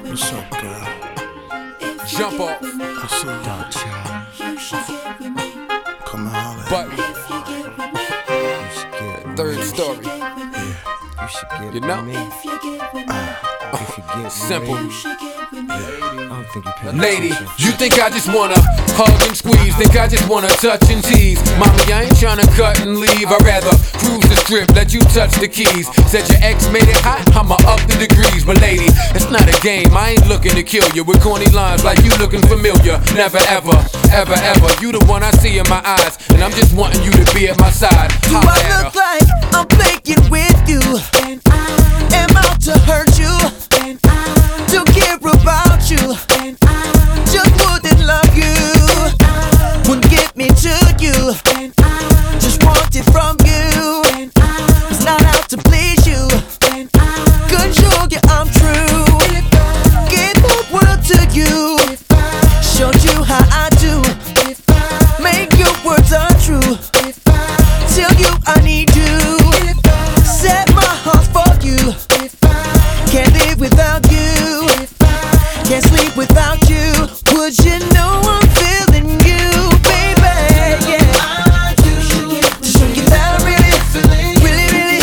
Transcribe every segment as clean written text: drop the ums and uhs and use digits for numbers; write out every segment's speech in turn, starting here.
What's up, girl? Jump off. What's up, dog child? Come and holler at But me. You should get third story. Yeah. You should get You know? me. If you get Simple. me, I don't think you pay Lady, attention. you think I just wanna hug and squeeze? Think I just wanna touch and tease? Mommy, I ain't tryna cut and leave. I'd rather cruise the strip, let you touch the keys. Said your ex made it hot, I'ma up the degrees. But lady, it's not a game, I ain't looking to kill you with corny lines like you looking familiar. Never ever, ever, ever. You the one I see in my eyes, and I'm just wanting you to be at my side. Do Holla I at look her. like I'm playing with you? And I am out to hurt you. And I don't care about you. And I just wouldn't love you. Wouldn't get me to you. And I just want it from you. And I was not out to please you. And I couldn't show you I'm true. Give the world to you. Showed you how I do. Make your words untrue. Tell you I need you. Set my heart for you. Can't live without you. Can't sleep without you. Would you know I'm feeling you, baby? Yeah. To show you that I really, really,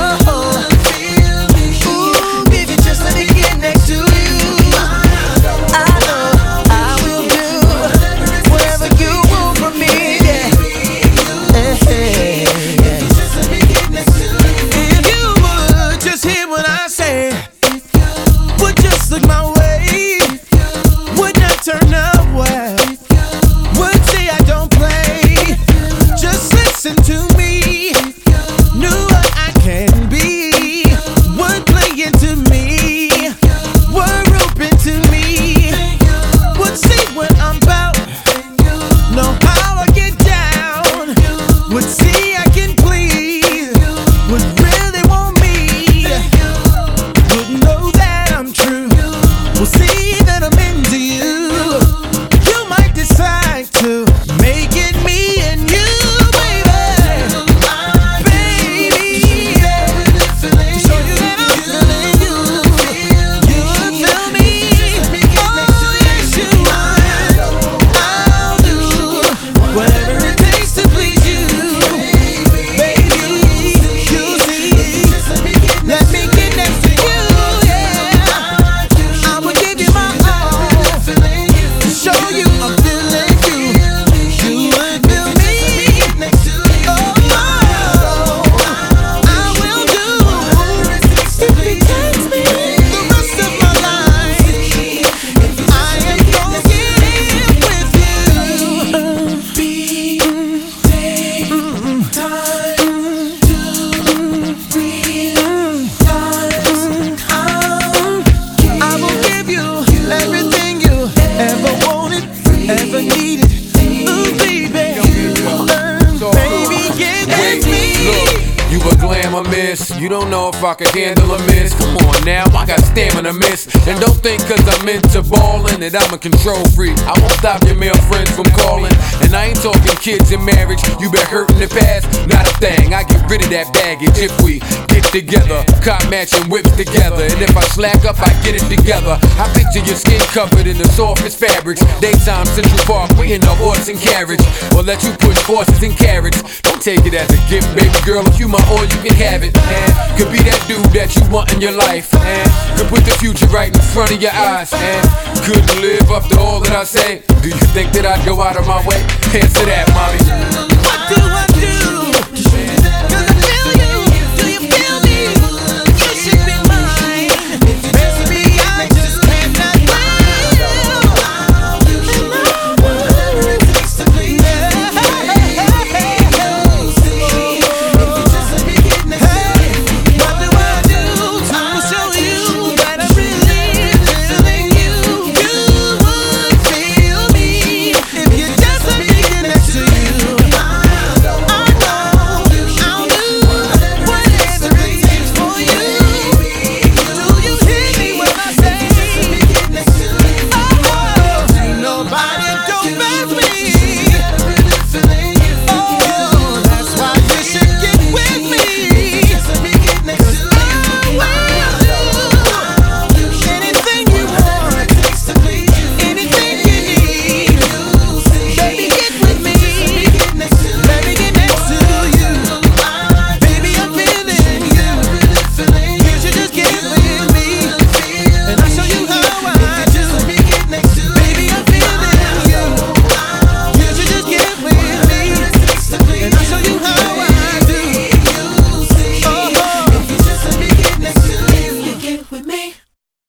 ooh, baby, just let me get next to you. I know I will do whatever you want from me. If you would just hear what I say, would just look my way, would not turn away, would say I don't play. Just listen to me, knew what I can be, would play into me, were open to me, would see what I'm about, know how I get down, would see I can please, would really want me, would know that I'm true, will see that I'm into you. You might decide to make it me and you, baby. Baby, show you that I'm feeling you. You would feel me. Oh, yes, you would. I'll do whatever it takes to please you. Baby, you see, let me get next to you, yeah. I will give you my all to show you I'm feeling you. You would feel me. Oh, I will do if it takes me the rest of my life. I am gonna get in with you. Take time to realize I will give you everything you ever wanted, ever needed. Ooh, baby, baby, get with me. Look, you a glamour miss. You don't know if I can handle a miss. Come on now, I got stamina, miss. And don't think cause I'm into ballin' that I'm a control freak. I won't stop your male friends from calling. And I ain't talking kids and marriage. You been hurt in the past, not a thing. I get rid of that baggage if we get together. Cop matching whips together. And if I slack up, I get it together. I picture your skin covered in the softest fabrics. Daytime Central Park, we in the horse and carriage. Or let you push horses and carriage. Don't take it as a gift, baby girl. If you my all, you can have it. And could be that dude that you want in your life. And could put the future right in front of your eyes. And couldn't live up to all that I say. Do you think that I'd go out of my way? Answer that, mommy.